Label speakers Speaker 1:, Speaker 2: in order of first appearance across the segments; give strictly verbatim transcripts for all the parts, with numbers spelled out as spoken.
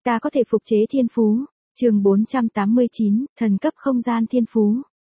Speaker 1: Ta có thể phục chế thiên phú. Chương bốn trăm tám mươi chín, thần cấp không gian thiên phú.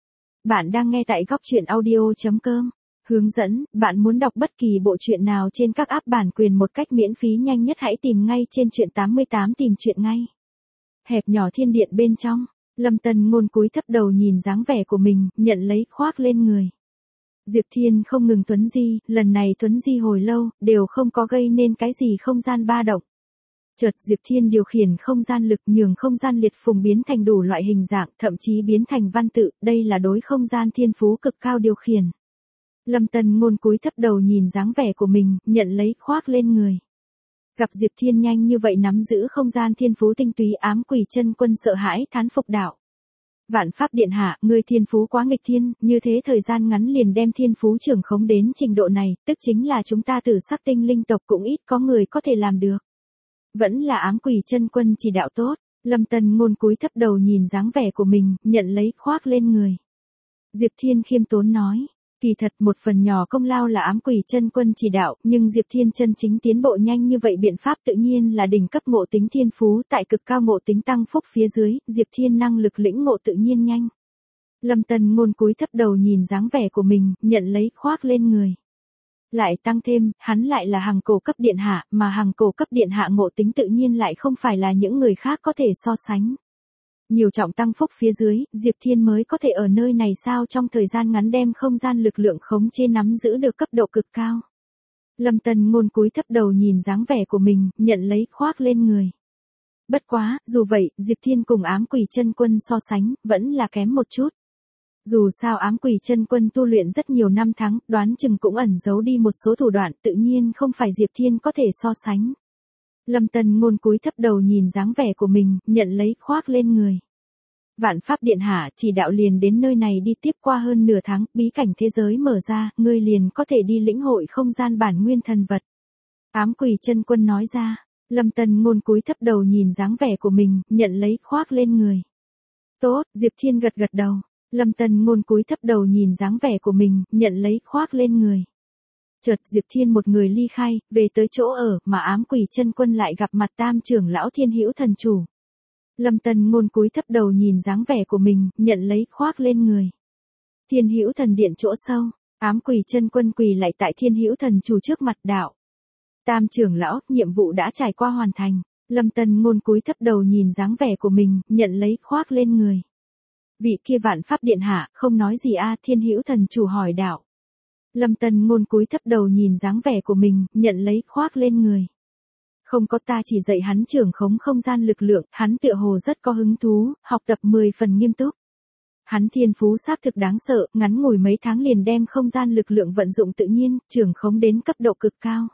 Speaker 1: Bạn đang nghe tại góc truyện audio chấm com. Hướng dẫn, bạn muốn đọc bất kỳ bộ truyện nào trên các app bản quyền một cách miễn phí nhanh nhất hãy tìm ngay trên truyện tám mươi tám tìm truyện ngay. Hẹp nhỏ thiên điện bên trong, Lâm Tân Ngôn cúi thấp đầu nhìn dáng vẻ của mình, nhận lấy khoác lên người. Diệp Thiên không ngừng tuấn di, lần này tuấn di hồi lâu, đều không có gây nên cái gì không gian ba động. Chợt Diệp Thiên điều khiển không gian lực nhường không gian liệt phùng biến thành đủ loại hình dạng, thậm chí biến thành văn tự, đây là đối không gian thiên phú cực cao điều khiển. Lâm Tân Ngôn cúi thấp đầu nhìn dáng vẻ của mình, nhận lấy khoác lên người. Gặp Diệp Thiên nhanh như vậy nắm giữ không gian thiên phú tinh túy, Ám Quỷ Chân Quân sợ hãi thán phục đạo. Vạn Pháp Điện Hạ, ngươi thiên phú quá nghịch thiên, như thế thời gian ngắn liền đem thiên phú trưởng khống đến trình độ này, tức chính là chúng ta Tử Sắc Tinh Linh tộc cũng ít có người có thể làm được. Vẫn là Ám Quỷ Chân Quân chỉ đạo tốt. Lâm Tân Ngôn cúi thấp đầu nhìn dáng vẻ của mình, nhận lấy khoác lên người. Diệp Thiên khiêm tốn nói, kỳ thật một phần nhỏ công lao là Ám Quỷ Chân Quân chỉ đạo, nhưng Diệp Thiên chân chính tiến bộ nhanh như vậy biện pháp tự nhiên là đỉnh cấp ngộ tính thiên phú, tại cực cao ngộ tính tăng phúc phía dưới, Diệp Thiên năng lực lĩnh ngộ tự nhiên nhanh. Lâm Tân Ngôn cúi thấp đầu nhìn dáng vẻ của mình, nhận lấy khoác lên người. Lại tăng thêm, hắn lại là Hằng Cổ cấp điện hạ, mà Hằng Cổ cấp điện hạ ngộ tính tự nhiên lại không phải là những người khác có thể so sánh. Nhiều trọng tăng phúc phía dưới, Diệp Thiên mới có thể ở nơi này sao trong thời gian ngắn đem không gian lực lượng khống chế nắm giữ được cấp độ cực cao. Lâm Tân Ngôn cúi thấp đầu nhìn dáng vẻ của mình, nhận lấy khoác lên người. Bất quá, dù vậy, Diệp Thiên cùng Ám Quỷ Chân Quân so sánh, vẫn là kém một chút. Dù sao Ám Quỷ Chân Quân tu luyện rất nhiều năm tháng, đoán chừng cũng ẩn giấu đi một số thủ đoạn, tự nhiên không phải Diệp Thiên có thể so sánh. Lâm Tân Ngôn cúi thấp đầu nhìn dáng vẻ của mình, nhận lấy khoác lên người. Vạn Pháp Điện Hạ, chỉ đạo liền đến nơi này đi, tiếp qua hơn nửa tháng, bí cảnh thế giới mở ra, ngươi liền có thể đi lĩnh hội không gian bản nguyên thần vật. Ám Quỷ Chân Quân nói ra. Lâm Tân Ngôn cúi thấp đầu nhìn dáng vẻ của mình, nhận lấy khoác lên người. Tốt, Diệp Thiên gật gật đầu. Lâm Tân Ngôn cúi thấp đầu nhìn dáng vẻ của mình, nhận lấy khoác lên người. Chợt Diệp Thiên một người ly khai, về tới chỗ ở, mà Ám Quỷ Chân Quân lại gặp mặt Tam trưởng lão Thiên Hữu Thần Chủ. Lâm Tân Ngôn cúi thấp đầu nhìn dáng vẻ của mình, nhận lấy khoác lên người. Thiên Hữu Thần Điện chỗ sâu, Ám Quỷ Chân Quân quỳ lại tại Thiên Hữu Thần Chủ trước mặt đạo. Tam trưởng lão, nhiệm vụ đã trải qua hoàn thành. Lâm Tân Ngôn cúi thấp đầu nhìn dáng vẻ của mình, nhận lấy khoác lên người. Vị kia Vạn Pháp Điện Hạ, không nói gì a? Thiên Hữu Thần Chủ hỏi đạo. Lâm Tân Ngôn cúi thấp đầu nhìn dáng vẻ của mình, nhận lấy khoác lên người. Không có, ta chỉ dạy hắn trưởng khống không gian lực lượng, hắn tựa hồ rất có hứng thú, học tập mười phần nghiêm túc. Hắn thiên phú xác thực đáng sợ, ngắn ngủi mấy tháng liền đem không gian lực lượng vận dụng tự nhiên, trưởng khống đến cấp độ cực cao.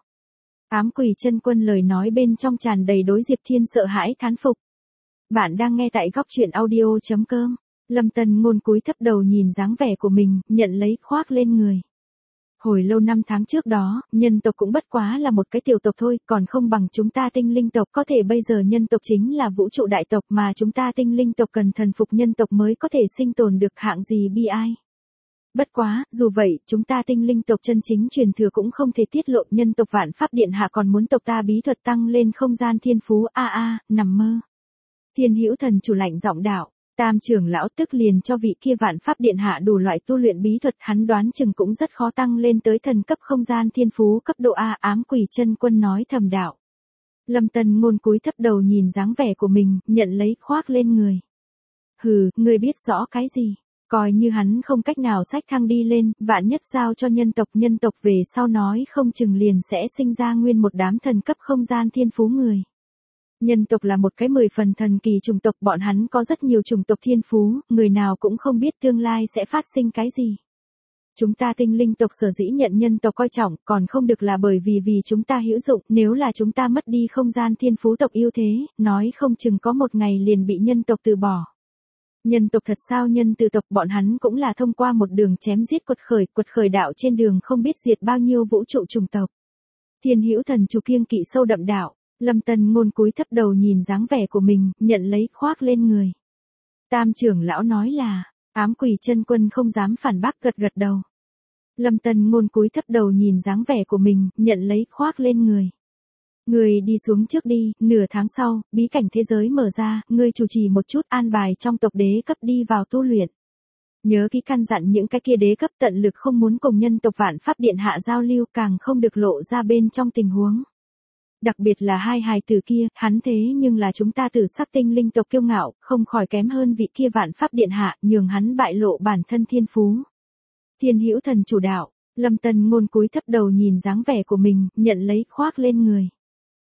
Speaker 1: Ám Quỷ Chân Quân lời nói bên trong tràn đầy đối Diệp Thiên sợ hãi thán phục. Bạn đang nghe tại góc truyện audio chấm com. Lâm Tân Ngôn cúi thấp đầu nhìn dáng vẻ của mình, nhận lấy khoác lên người. Hồi lâu năm tháng trước đó, nhân tộc cũng bất quá là một cái tiểu tộc thôi, còn không bằng chúng ta tinh linh tộc, có thể bây giờ nhân tộc chính là vũ trụ đại tộc mà chúng ta tinh linh tộc cần thần phục nhân tộc mới có thể sinh tồn được, hạng gì bi ai. Bất quá, dù vậy, chúng ta tinh linh tộc chân chính truyền thừa cũng không thể tiết lộ, nhân tộc Vạn Pháp Điện Hạ còn muốn tộc ta bí thuật tăng lên không gian thiên phú, a a, nằm mơ. Thiên Hữu Thần Chủ lạnh giọng đạo. Tam trưởng lão tức liền cho vị kia Vạn Pháp Điện Hạ đủ loại tu luyện bí thuật, hắn đoán chừng cũng rất khó tăng lên tới thần cấp không gian thiên phú cấp độ A. Ám Quỷ Chân Quân nói thầm đạo. Lâm Tân Ngôn cúi thấp đầu nhìn dáng vẻ của mình, nhận lấy khoác lên người. Hừ, ngươi biết rõ cái gì? Coi như hắn không cách nào xách thang đi lên, vạn nhất giao cho nhân tộc, nhân tộc về sau nói không chừng liền sẽ sinh ra nguyên một đám thần cấp không gian thiên phú người. Nhân tộc là một cái mười phần thần kỳ chủng tộc, bọn hắn có rất nhiều chủng tộc thiên phú, người nào cũng không biết tương lai sẽ phát sinh cái gì. Chúng ta tinh linh tộc sở dĩ nhận nhân tộc coi trọng, còn không được là bởi vì vì chúng ta hữu dụng, nếu là chúng ta mất đi không gian thiên phú tộc ưu thế, nói không chừng có một ngày liền bị nhân tộc từ bỏ. Nhân tộc thật sao? Nhân từ tộc bọn hắn cũng là thông qua một đường chém giết quật khởi, quật khởi đạo trên đường không biết diệt bao nhiêu vũ trụ chủng tộc. Thiên Hữu Thần Chủ kiêng kỵ sâu đậm đạo. Lâm Tân Ngôn cúi thấp đầu nhìn dáng vẻ của mình, nhận lấy khoác lên người. Tam trưởng lão nói là, Ám Quỷ Chân Quân không dám phản bác, gật gật đầu. Lâm Tân Ngôn cúi thấp đầu nhìn dáng vẻ của mình, nhận lấy khoác lên người. Ngươi đi xuống trước đi, nửa tháng sau, bí cảnh thế giới mở ra, ngươi chủ trì một chút an bài trong tộc đế cấp đi vào tu luyện. Nhớ kỹ căn dặn những cái kia đế cấp tận lực không muốn cùng nhân tộc Vạn Pháp Điện Hạ giao lưu, càng không được lộ ra bên trong tình huống. Đặc biệt là hai hài tử kia, hắn thế nhưng là chúng ta tử sắc tinh linh tộc kiêu ngạo, không khỏi kém hơn vị kia Vạn Pháp Điện Hạ, nhường hắn bại lộ bản thân thiên phú. Thiên Hữu Thần chủ đạo, Lâm Tân Ngôn cúi thấp đầu nhìn dáng vẻ của mình, nhận lấy khoác lên người.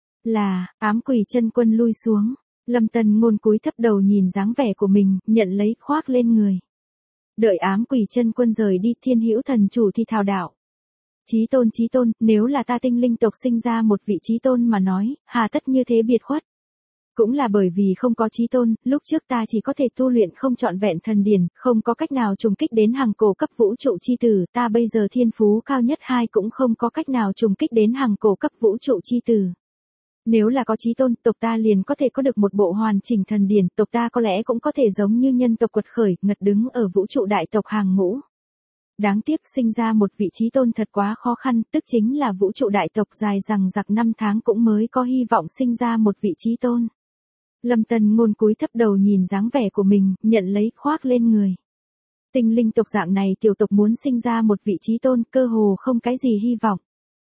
Speaker 1: Là, ám quỷ chân quân lui xuống. Lâm Tân Ngôn cúi thấp đầu nhìn dáng vẻ của mình, nhận lấy khoác lên người. Đợi ám quỷ chân quân rời đi, Thiên Hữu Thần chủ thì thào đạo. Chí tôn chí tôn, nếu là ta tinh linh tộc sinh ra một vị chí tôn mà nói, hà tất như thế biệt khuất. Cũng là bởi vì không có chí tôn, lúc trước ta chỉ có thể tu luyện không trọn vẹn thần điển, không có cách nào trùng kích đến hàng cổ cấp vũ trụ chi tử, ta bây giờ thiên phú cao nhất hai cũng không có cách nào trùng kích đến hàng cổ cấp vũ trụ chi tử. Nếu là có chí tôn, tộc ta liền có thể có được một bộ hoàn chỉnh thần điển, tộc ta có lẽ cũng có thể giống như nhân tộc quật khởi, ngật đứng ở vũ trụ đại tộc hàng ngũ. Đáng tiếc sinh ra một vị chí tôn thật quá khó khăn, tức chính là vũ trụ đại tộc dài rằng giặc năm tháng cũng mới có hy vọng sinh ra một vị chí tôn. Lâm Tân Ngôn cúi thấp đầu nhìn dáng vẻ của mình, nhận lấy khoác lên người. Tinh linh tộc dạng này tiểu tộc muốn sinh ra một vị chí tôn, cơ hồ không cái gì hy vọng.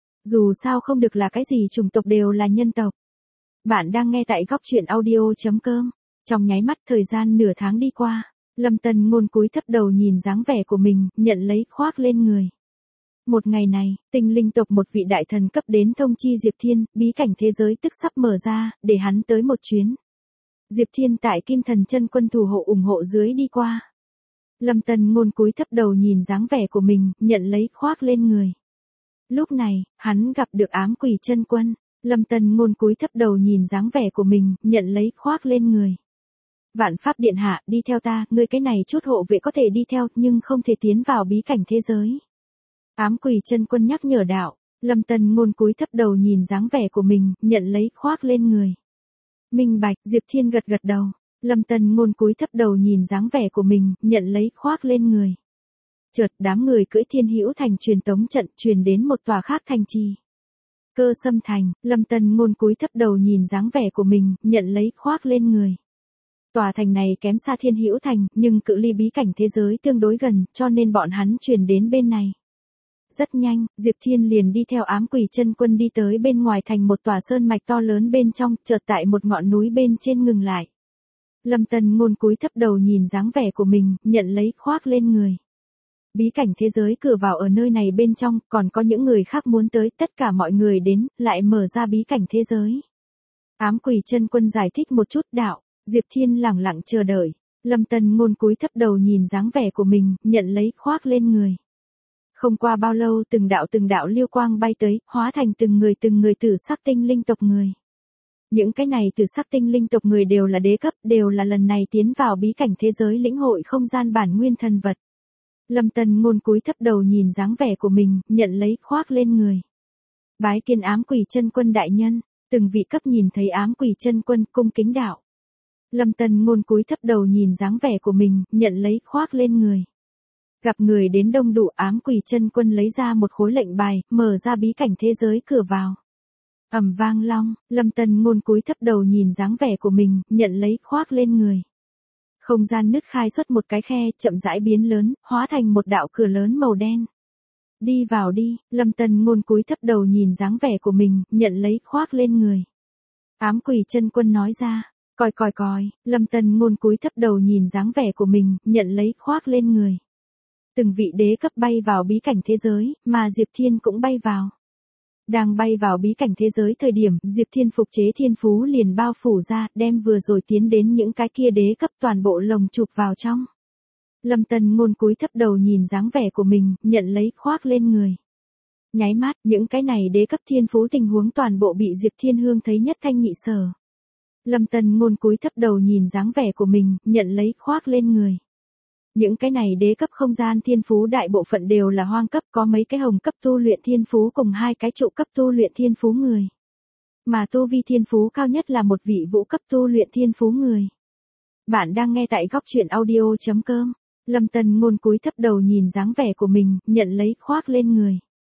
Speaker 1: Dù sao không được là cái gì chủng tộc đều là nhân tộc. Bạn đang nghe tại góc truyện audio chấm com. Trong nháy mắt thời gian nửa tháng đi qua, Lâm Tân Ngôn cúi thấp đầu nhìn dáng vẻ của mình, nhận lấy khoác lên người. Một ngày này, tinh linh tộc một vị đại thần cấp đến thông chi Diệp Thiên, bí cảnh thế giới tức sắp mở ra, để hắn tới một chuyến. Diệp Thiên tại Kim Thần Chân Quân thủ hộ ủng hộ dưới đi qua. Lâm Tân Ngôn cúi thấp đầu nhìn dáng vẻ của mình, nhận lấy khoác lên người. Lúc này, hắn gặp được ám quỷ chân quân. Lâm Tân Ngôn cúi thấp đầu nhìn dáng vẻ của mình, nhận lấy khoác lên người. Vạn Pháp Điện Hạ, đi theo ta, ngươi cái này chút hộ vệ có thể đi theo, nhưng không thể tiến vào bí cảnh thế giới. Ám quỷ chân quân nhắc nhở đạo. Lâm Tân Ngôn cúi thấp đầu nhìn dáng vẻ của mình, nhận lấy khoác lên người. Minh bạch, Diệp Thiên gật gật đầu. Lâm Tân Ngôn cúi thấp đầu nhìn dáng vẻ của mình, nhận lấy khoác lên người. Chợt đám người cưỡi Thiên Hữu Thành truyền tống trận truyền đến một tòa khác thành trì. Cơ Sâm Thành, Lâm Tân Ngôn cúi thấp đầu nhìn dáng vẻ của mình, nhận lấy khoác lên người. Tòa thành này kém xa Thiên Hữu Thành, nhưng cự ly bí cảnh thế giới tương đối gần, cho nên bọn hắn truyền đến bên này. Rất nhanh, Diệp Thiên liền đi theo ám quỷ chân quân đi tới bên ngoài thành một tòa sơn mạch to lớn bên trong, chợt tại một ngọn núi bên trên ngừng lại. Lâm Tân Ngôn cúi thấp đầu nhìn dáng vẻ của mình, nhận lấy khoác lên người. Bí cảnh thế giới cửa vào ở nơi này bên trong, còn có những người khác muốn tới, tất cả mọi người đến, lại mở ra bí cảnh thế giới. Ám quỷ chân quân giải thích một chút đạo, Diệp Thiên lẳng lặng chờ đợi. Lâm Tân Ngôn cúi thấp đầu nhìn dáng vẻ của mình, nhận lấy khoác lên người. Không qua bao lâu từng đạo từng đạo liêu quang bay tới, hóa thành từng người từng người tử sắc tinh linh tộc người. Những cái này tử sắc tinh linh tộc người đều là đế cấp, đều là lần này tiến vào bí cảnh thế giới lĩnh hội không gian bản nguyên thần vật. Lâm Tân Ngôn cúi thấp đầu nhìn dáng vẻ của mình, nhận lấy khoác lên người. Bái kiến ám quỷ chân quân đại nhân, từng vị cấp nhìn thấy ám quỷ chân quân cung kính đạo. Lâm Tân Ngôn cúi thấp đầu nhìn dáng vẻ của mình, nhận lấy khoác lên người. Gặp người đến đông đủ, ám quỷ chân quân lấy ra một khối lệnh bài, mở ra bí cảnh thế giới cửa vào. Ầm vang long, Lâm Tân Ngôn cúi thấp đầu nhìn dáng vẻ của mình, nhận lấy khoác lên người. Không gian nứt khai xuất một cái khe, chậm rãi biến lớn, hóa thành một đạo cửa lớn màu đen. Đi vào đi, Lâm Tân Ngôn cúi thấp đầu nhìn dáng vẻ của mình, nhận lấy khoác lên người. Ám quỷ chân quân nói ra, coi coi coi, Lâm Tân Ngôn cúi thấp đầu nhìn dáng vẻ của mình, nhận lấy khoác lên người. Từng vị đế cấp bay vào bí cảnh thế giới, mà Diệp Thiên cũng bay vào. Đang bay vào bí cảnh thế giới thời điểm, Diệp Thiên phục chế thiên phú liền bao phủ ra, đem vừa rồi tiến đến những cái kia đế cấp toàn bộ lồng chụp vào trong. Lâm Tân Ngôn cúi thấp đầu nhìn dáng vẻ của mình, nhận lấy khoác lên người. Nháy mắt, những cái này đế cấp thiên phú tình huống toàn bộ bị Diệp Thiên Hương thấy nhất thanh nhị sở. Lâm Tân Ngôn cúi thấp đầu nhìn dáng vẻ của mình, nhận lấy khoác lên người. Những cái này đế cấp không gian thiên phú đại bộ phận đều là hoang cấp, có mấy cái hồng cấp tu luyện thiên phú cùng hai cái trụ cấp tu luyện thiên phú người. Mà tu vi thiên phú cao nhất là một vị vũ cấp tu luyện thiên phú người. Bạn đang nghe tại góc truyện audio chấm com. Lâm Tân Ngôn cúi thấp đầu nhìn dáng vẻ của mình, nhận lấy khoác lên người.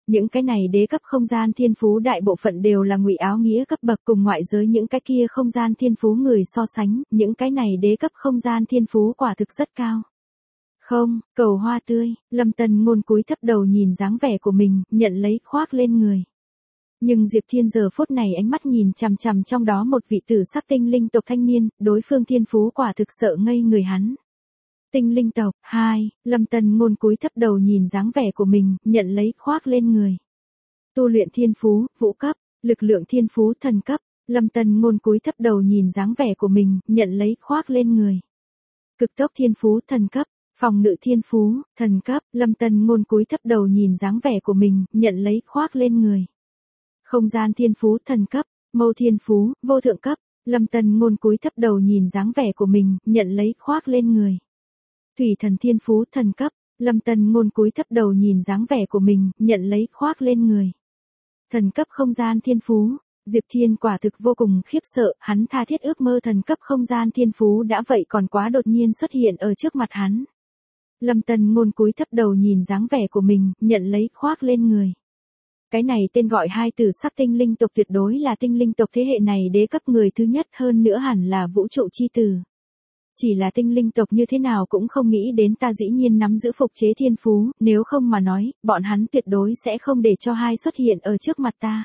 Speaker 1: Những cái này đế cấp không gian thiên phú đại bộ phận đều là ngụy áo nghĩa cấp bậc, cùng ngoại giới những cái kia không gian thiên phú người so sánh, những cái này đế cấp không gian thiên phú quả thực rất cao. Không, cầu hoa tươi, Lâm Tần Ngôn cúi thấp đầu nhìn dáng vẻ của mình, nhận lấy khoác lên người. Nhưng Diệp Thiên giờ phút này ánh mắt nhìn chằm chằm trong đó một vị tử sắc tinh linh tộc thanh niên, đối phương thiên phú quả thực sợ ngây người hắn. Tinh linh tộc, hai, Lâm Tần Ngôn cúi thấp đầu nhìn dáng vẻ của mình, nhận lấy khoác lên người. Tu luyện thiên phú, vũ cấp, lực lượng thiên phú thần cấp, Lâm Tần Ngôn cúi thấp đầu nhìn dáng vẻ của mình, nhận lấy khoác lên người. Cực tốc thiên phú thần cấp, phòng ngự thiên phú, thần cấp, Lâm Tần Ngôn cúi thấp đầu nhìn dáng vẻ của mình, nhận lấy khoác lên người. Không gian thiên phú thần cấp, mâu thiên phú, vô thượng cấp, Lâm Tần Ngôn cúi thấp đầu nhìn dáng vẻ của mình, nhận lấy khoác lên người. Thủy thần thiên phú thần cấp, Lâm Tần Ngôn cúi thấp đầu nhìn dáng vẻ của mình, nhận lấy khoác lên người. Thần cấp không gian thiên phú, Diệp Thiên quả thực vô cùng khiếp sợ, hắn tha thiết ước mơ thần cấp không gian thiên phú đã vậy còn quá đột nhiên xuất hiện ở trước mặt hắn. Lâm Tần Ngôn cúi thấp đầu nhìn dáng vẻ của mình, nhận lấy khoác lên người. Cái này tên gọi hai tử sắc tinh linh tộc tuyệt đối là tinh linh tộc thế hệ này đế cấp người thứ nhất, hơn nữa hẳn là vũ trụ chi tử. Chỉ là tinh linh tộc như thế nào cũng không nghĩ đến ta dĩ nhiên nắm giữ phục chế thiên phú, nếu không mà nói, bọn hắn tuyệt đối sẽ không để cho hai xuất hiện ở trước mặt ta.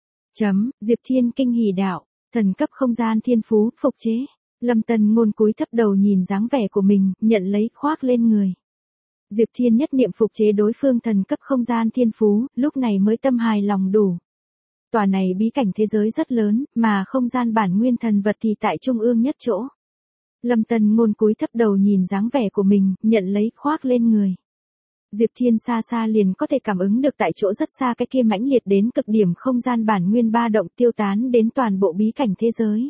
Speaker 1: Chấm, Diệp Thiên kinh hỉ đạo, thần cấp không gian thiên phú, phục chế. Lâm Tần Ngôn cúi thấp đầu nhìn dáng vẻ của mình, nhận lấy khoác lên người. Diệp Thiên nhất niệm phục chế đối phương thần cấp không gian thiên phú, lúc này mới tâm hài lòng đủ. Tòa này bí cảnh thế giới rất lớn, mà không gian bản nguyên thần vật thì tại trung ương nhất chỗ. Lâm Tần Ngôn cúi thấp đầu nhìn dáng vẻ của mình, nhận lấy khoác lên người. Diệp Thiên xa xa liền có thể cảm ứng được tại chỗ rất xa cái kia mãnh liệt đến cực điểm không gian bản nguyên ba động tiêu tán đến toàn bộ bí cảnh thế giới.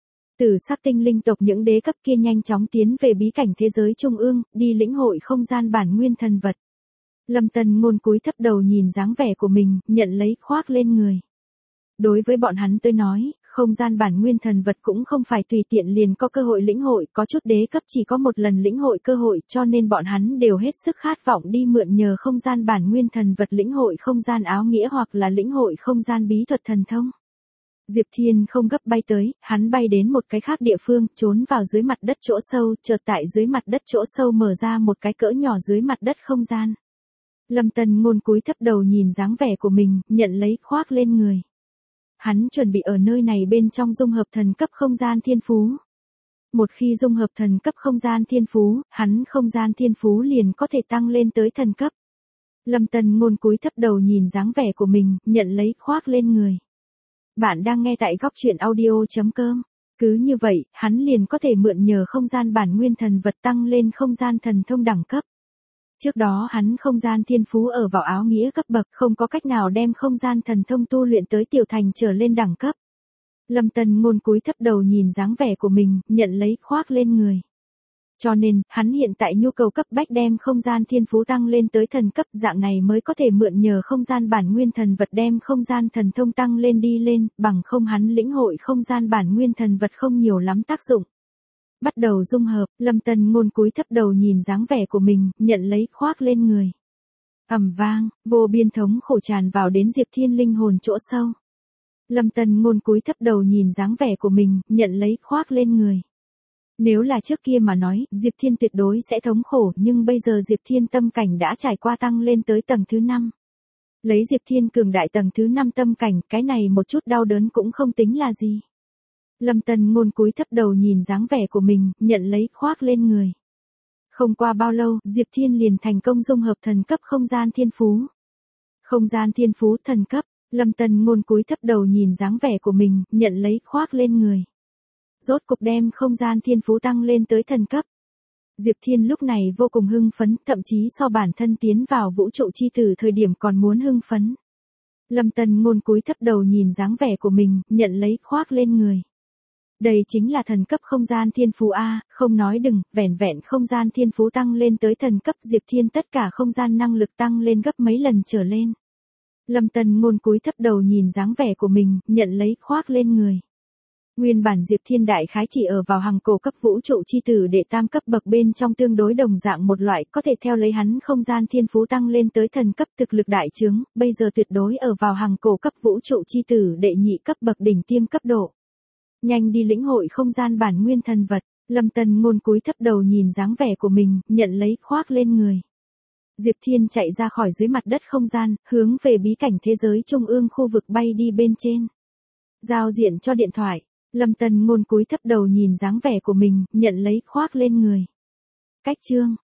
Speaker 1: Tử sắc tinh linh tộc những đế cấp kia nhanh chóng tiến về bí cảnh thế giới trung ương, đi lĩnh hội không gian bản nguyên thần vật. Lâm Tần Ngôn cúi thấp đầu nhìn dáng vẻ của mình, nhận lấy khoác lên người. Đối với bọn hắn tới nói, không gian bản nguyên thần vật cũng không phải tùy tiện liền có cơ hội lĩnh hội, có chút đế cấp chỉ có một lần lĩnh hội cơ hội, cho nên bọn hắn đều hết sức khát vọng đi mượn nhờ không gian bản nguyên thần vật lĩnh hội không gian áo nghĩa hoặc là lĩnh hội không gian bí thuật thần thông. Diệp Thiên không gấp bay tới, hắn bay đến một cái khác địa phương, trốn vào dưới mặt đất chỗ sâu, chợt tại dưới mặt đất chỗ sâu mở ra một cái cỡ nhỏ dưới mặt đất không gian. Lâm Tần Ngôn cúi thấp đầu nhìn dáng vẻ của mình, nhận lấy khoác lên người. Hắn chuẩn bị ở nơi này bên trong dung hợp thần cấp không gian thiên phú. Một khi dung hợp thần cấp không gian thiên phú, hắn không gian thiên phú liền có thể tăng lên tới thần cấp. Lâm Tần Ngôn cúi thấp đầu nhìn dáng vẻ của mình, nhận lấy khoác lên người. Bạn đang nghe tại góc truyện audio chấm com. Cứ như vậy, hắn liền có thể mượn nhờ không gian bản nguyên thần vật tăng lên không gian thần thông đẳng cấp. Trước đó hắn không gian thiên phú ở vào áo nghĩa cấp bậc, không có cách nào đem không gian thần thông tu luyện tới tiểu thành trở lên đẳng cấp. Lâm Tần Ngôn cúi thấp đầu nhìn dáng vẻ của mình, nhận lấy khoác lên người. Cho nên, hắn hiện tại nhu cầu cấp bách đem không gian thiên phú tăng lên tới thần cấp, dạng này mới có thể mượn nhờ không gian bản nguyên thần vật đem không gian thần thông tăng lên đi lên, bằng không hắn lĩnh hội không gian bản nguyên thần vật không nhiều lắm tác dụng. Bắt đầu dung hợp, Lâm Tần Ngôn cúi thấp đầu nhìn dáng vẻ của mình, nhận lấy khoác lên người. Ầm vang, vô biên thống khổ tràn vào đến Diệp Thiên linh hồn chỗ sâu. Lâm Tần Ngôn cúi thấp đầu nhìn dáng vẻ của mình, nhận lấy khoác lên người. Nếu là trước kia mà nói, Diệp Thiên tuyệt đối sẽ thống khổ, nhưng bây giờ Diệp Thiên tâm cảnh đã trải qua tăng lên tới tầng thứ năm. Lấy Diệp Thiên cường đại tầng thứ năm tâm cảnh, cái này một chút đau đớn cũng không tính là gì. Lâm Tần Ngôn cúi thấp đầu nhìn dáng vẻ của mình, nhận lấy khoác lên người. Không qua bao lâu, Diệp Thiên liền thành công dung hợp thần cấp không gian thiên phú. Không gian thiên phú thần cấp, Lâm Tần Ngôn cúi thấp đầu nhìn dáng vẻ của mình, nhận lấy khoác lên người. Rốt cục đem không gian thiên phú tăng lên tới thần cấp. Diệp Thiên lúc này vô cùng hưng phấn, thậm chí so bản thân tiến vào vũ trụ chi tử thời điểm còn muốn hưng phấn. Lâm Tần Ngôn cúi thấp đầu nhìn dáng vẻ của mình, nhận lấy khoác lên người. Đây chính là thần cấp không gian thiên phú A, không nói đừng, vẻn vẹn không gian thiên phú tăng lên tới thần cấp Diệp Thiên tất cả không gian năng lực tăng lên gấp mấy lần trở lên. Lâm Tần Ngôn cúi thấp đầu nhìn dáng vẻ của mình, nhận lấy khoác lên người. Nguyên bản Diệp Thiên đại khái chỉ ở vào hàng cổ cấp vũ trụ chi tử đệ tam cấp bậc bên trong tương đối đồng dạng một loại, có thể theo lấy hắn không gian thiên phú tăng lên tới thần cấp thực lực đại trướng, bây giờ tuyệt đối ở vào hàng cổ cấp vũ trụ chi tử đệ nhị cấp bậc đỉnh tiêm cấp độ. Nhanh đi lĩnh hội không gian bản nguyên thần vật, Lâm Tần Ngôn cúi thấp đầu nhìn dáng vẻ của mình, nhận lấy khoác lên người. Diệp Thiên chạy ra khỏi dưới mặt đất không gian, hướng về bí cảnh thế giới trung ương khu vực bay đi bên trên. Giao diện cho điện thoại. Lâm Tần Ngôn cúi thấp đầu nhìn dáng vẻ của mình, nhận lấy khoác lên người. Cách chương